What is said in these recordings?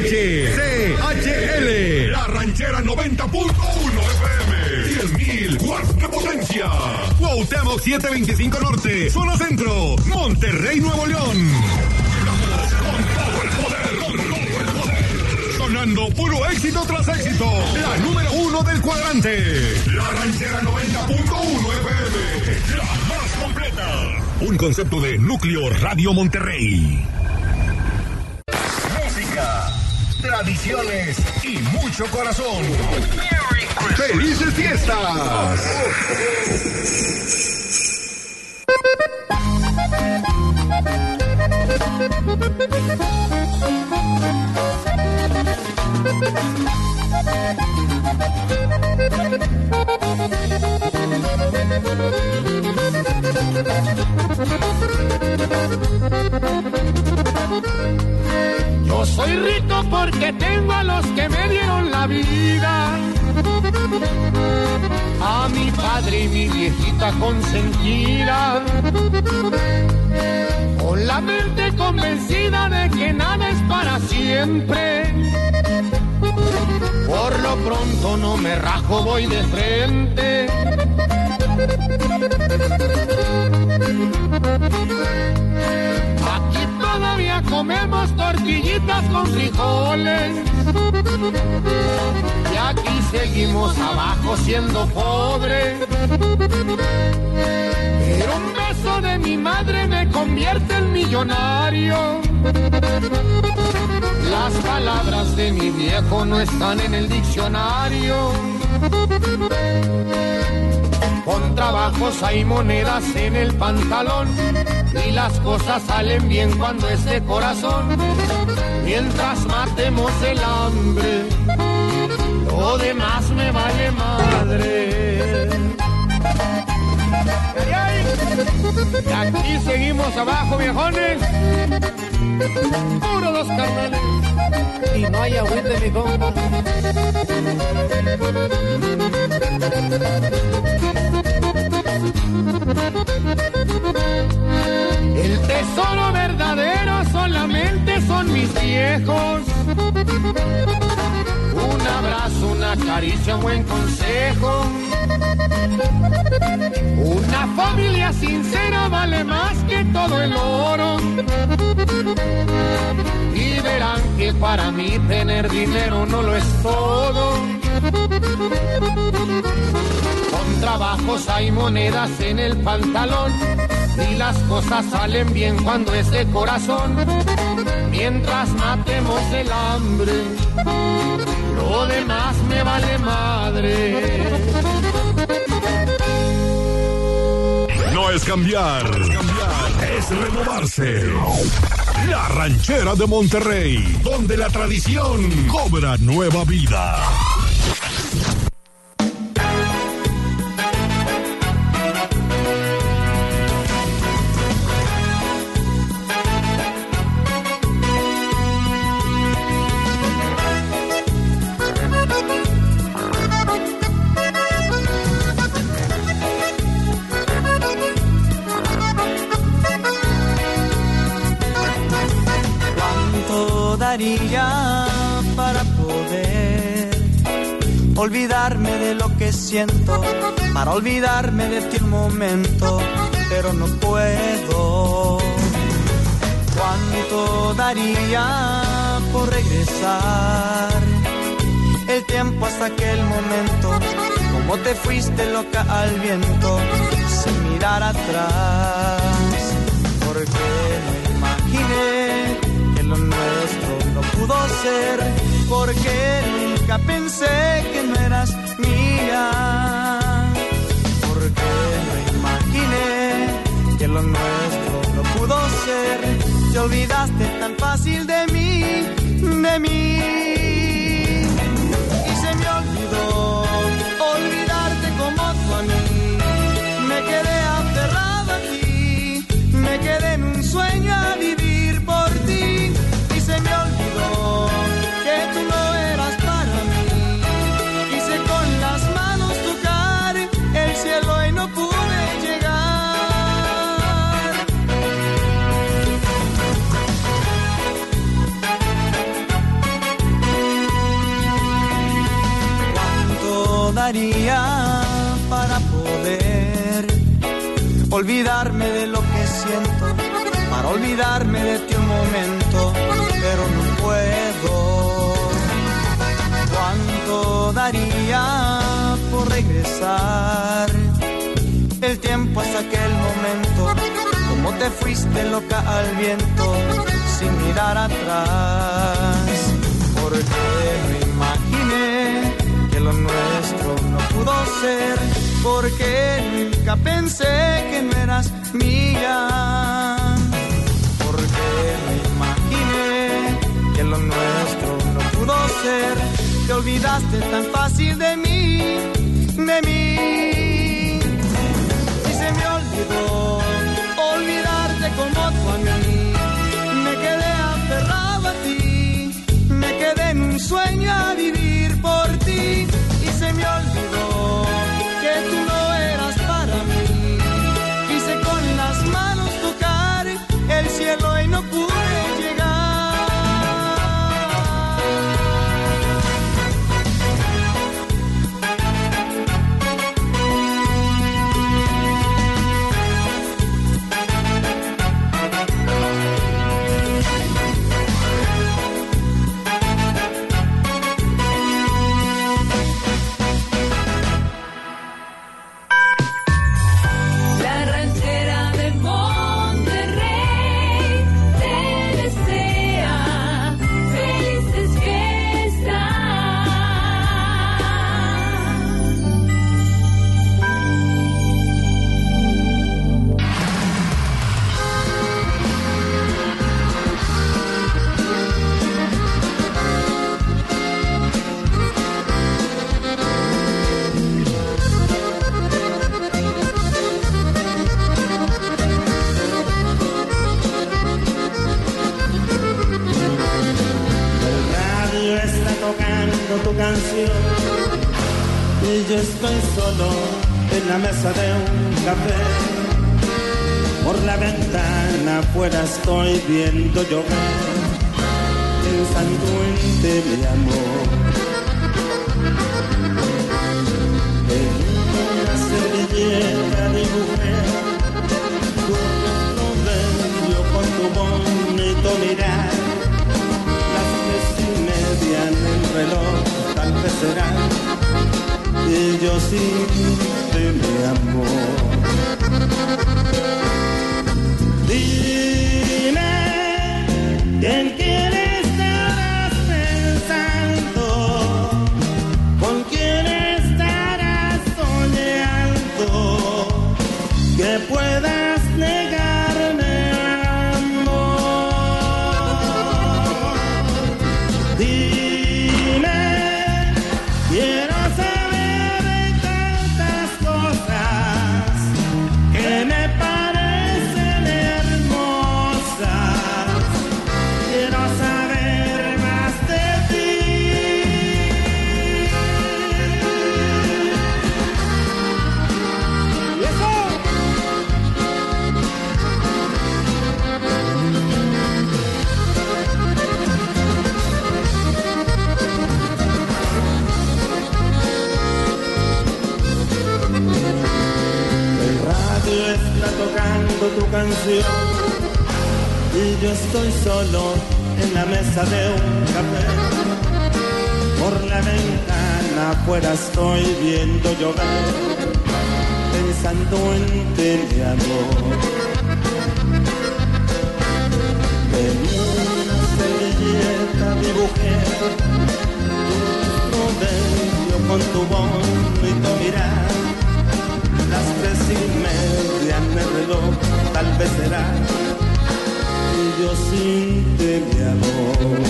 HCHL, La Ranchera 90.1 FM, 10.000 watts de potencia. Cuauhtémoc 725 Norte, zona centro, Monterrey, Nuevo León. Con todo el poder. Sonando puro éxito tras éxito. La número 1 del cuadrante. La Ranchera 90.1 FM, la más completa. Un concepto de Núcleo Radio Monterrey. Tradiciones y mucho corazón. ¡Felices fiestas! Yo soy rico porque tengo a los que me dieron la vida, a mi padre y mi viejita consentida, con la mente convencida de que nada es para siempre. Por lo pronto no me rajo, voy de frente. Aquí todavía comemos tortillitas con frijoles y aquí seguimos abajo siendo pobres. Pero un beso de mi madre me convierte en millonario. Las palabras de mi viejo no están en el diccionario. Con trabajos hay monedas en el pantalón y las cosas salen bien cuando es de corazón. Mientras matemos el hambre, lo demás me vale madre. Y aquí seguimos abajo, viejones. Puro dos carnales. Y no hay agüite, mi compa. El tesoro verdadero solamente son mis viejos. Un abrazo, una caricia, un buen consejo. Una familia sincera vale más que todo el oro. Y verán que para mí tener dinero no lo es todo. Con trabajos hay monedas en el pantalón y las cosas salen bien cuando es de corazón. Mientras matemos el hambre, lo demás me vale madre. No es cambiar, es renovarse. La Ranchera de Monterrey, donde la tradición cobra nueva vida. Para poder olvidarme de lo que siento, para olvidarme de ti un momento, pero no puedo. ¿Cuánto daría por regresar el tiempo hasta aquel momento? Como te fuiste loca al viento, sin mirar atrás, porque no imaginé que lo nuestro no pudo ser, porque nunca pensé que no eras mía, porque no imaginé que lo nuestro no pudo ser. Te olvidaste tan fácil de mí, de mí, y se me olvidó olvidarte como tú a mí. Me quedé aferrado a ti, me quedé en un sueño a vivir por ti, y se me olvidó que tú no eras para mí. Quise con las manos tocar el cielo y no pude llegar. lo que siento para olvidarme de ti un momento, pero no puedo. ¿Cuánto daría por regresar el tiempo hasta aquel momento? Como te fuiste loca al viento sin mirar atrás. Porque me imaginé que lo nuestro no pudo ser, porque nunca pensé que no eras mía. Porque me imaginé que lo nuestro no pudo ser, te olvidaste tan fácil de mí, de mí. Y se me olvidó olvidarte como tú a mí. Me quedé aferrado a ti, me quedé en un sueño a vivir por ti. Y se me olvidó que tú no eras para mí. Quise con las manos tocar el cielo y no pude llegar. Tu canción y yo estoy solo en la mesa de un café. Por la ventana afuera estoy viendo llover, pensando en ti, mi amor. En una servilleta dibujé tu rostro bello con tu bonito mirar. En el reloj tal vez será, y yo sin ti, mi amor. Dime, ¿en quién estarás pensando? ¿Con quién estarás soñando? Que puedas negarme amor. Dime, quiero saber de tantas cosas que me parecen hermosas. Quiero saber más de ti. ¿Y eso? Está tocando tu canción y yo estoy solo en la mesa de un café. Por la ventana afuera estoy viendo llover, pensando en ti, mi amor. En una servilleta dibujé tu rostro bello con tu bonito mirar. Las 3:30 en el reloj tal vez será, y yo sin ti, mi amor.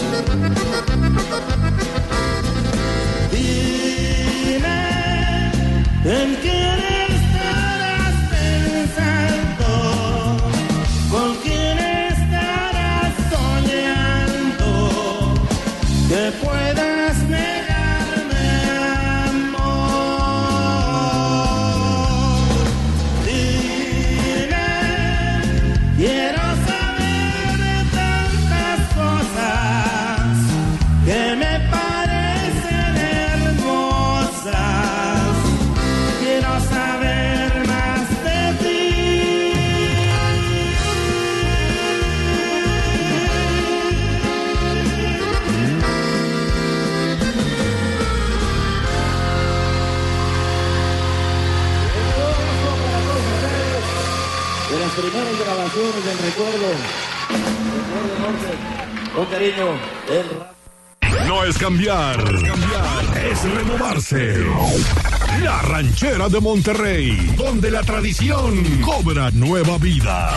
Dime, ¿en quién estarás pensando? ¿Con quién estarás soñando? Que puedas negarme amor. Dime, quiero saber de tantas cosas que me parecen hermosas. Quiero saber canciones del recuerdo. Con cariño. No es cambiar, es renovarse. La Ranchera de Monterrey, donde la tradición cobra nueva vida.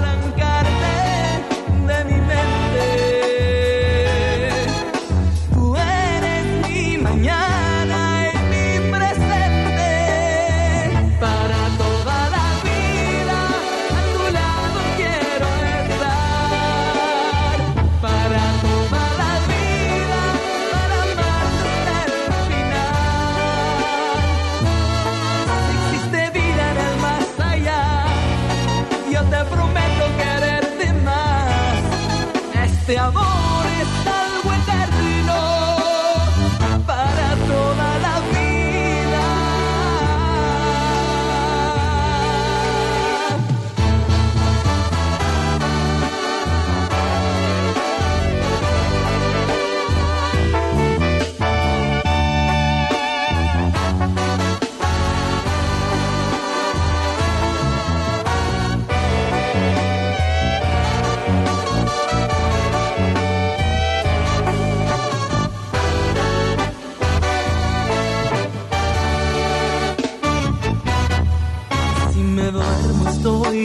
Tú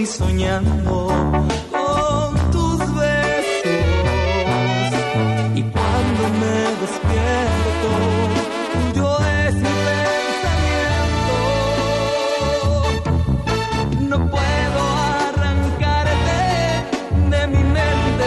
estoy soñando con tus besos y cuando me despierto tuyo es mi pensamiento. No puedo arrancarte de mi mente.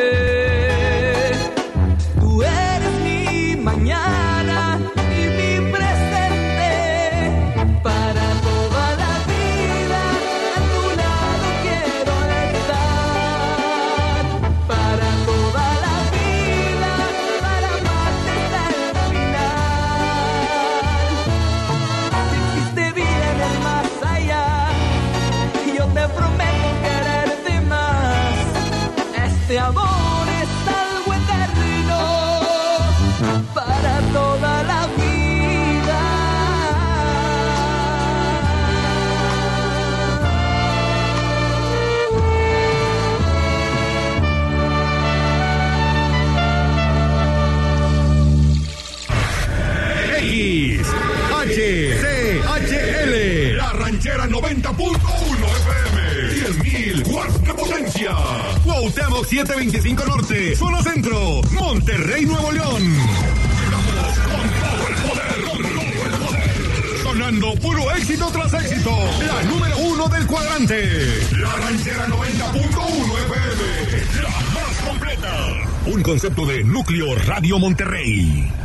Tú eres mi mañana y mi presente. Para toda la vida a tu lado quiero estar. Para toda la vida, para amarte hasta el final. Si existe vida en el más allá, yo te prometo quererte más. Este amor es algo eterno para toda la vida. XHCHL, la ranchera 90.1 FM, 10.000 watts de potencia. Cuauhtémoc 725 Norte, zona centro, Monterrey, Nuevo León. Llegamos con todo el poder, sonando puro éxito tras éxito. La número 1 del cuadrante, la ranchera 90.1 FM, la más completa. Un concepto de Núcleo Radio Monterrey.